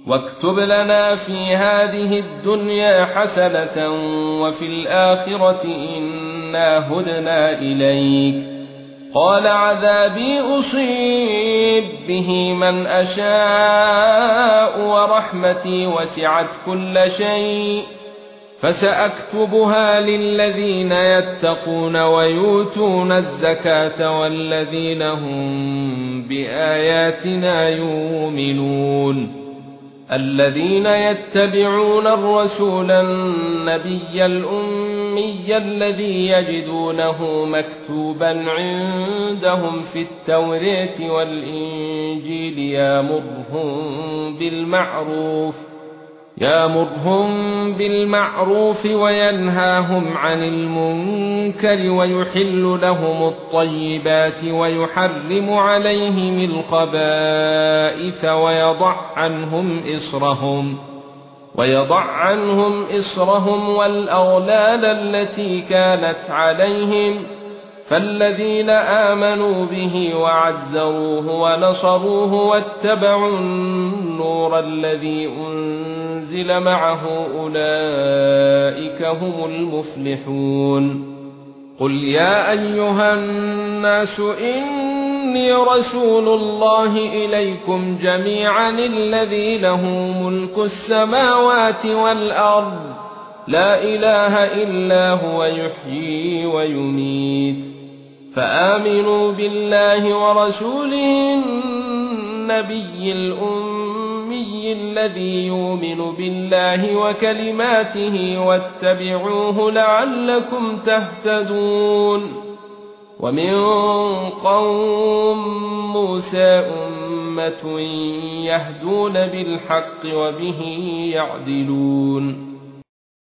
واكتب لنا في هذه الدنيا حسنة وفي الآخرة إنا هدنا إليك. قال عذابي أصيب به من أشاء ورحمتي وسعت كل شيء فسأكتبها للذين يتقون ويؤتون الزكاة والذين هم بآياتنا يؤمنون. الذين يتبعون الرسول النبي الأمي الذي يجدونه مكتوبا عندهم في التوراة والإنجيل يأمرهم بالمعروف وينهاهم عن المنكر ويحل لهم الطيبات ويحرم عليهم الخبائث ويضع عنهم إصرهم والأغلال التي كانت عليهم. فالذين آمنوا به وعزروه ونصروه واتبعوا النور الذي أنزل معه أولئك هم المفلحون. قل يا أيها الناس إني رسول الله إليكم جميعا الذي له ملك السماوات والأرض لا إله إلا هو يحيي ويميت. فآمنوا بالله ورسوله النبي الأمي الذي يؤمن بالله وكلماته واتبعوه لعلكم تهتدون. ومن قوم موسى أمة يهدون بالحق وبه يعدلون.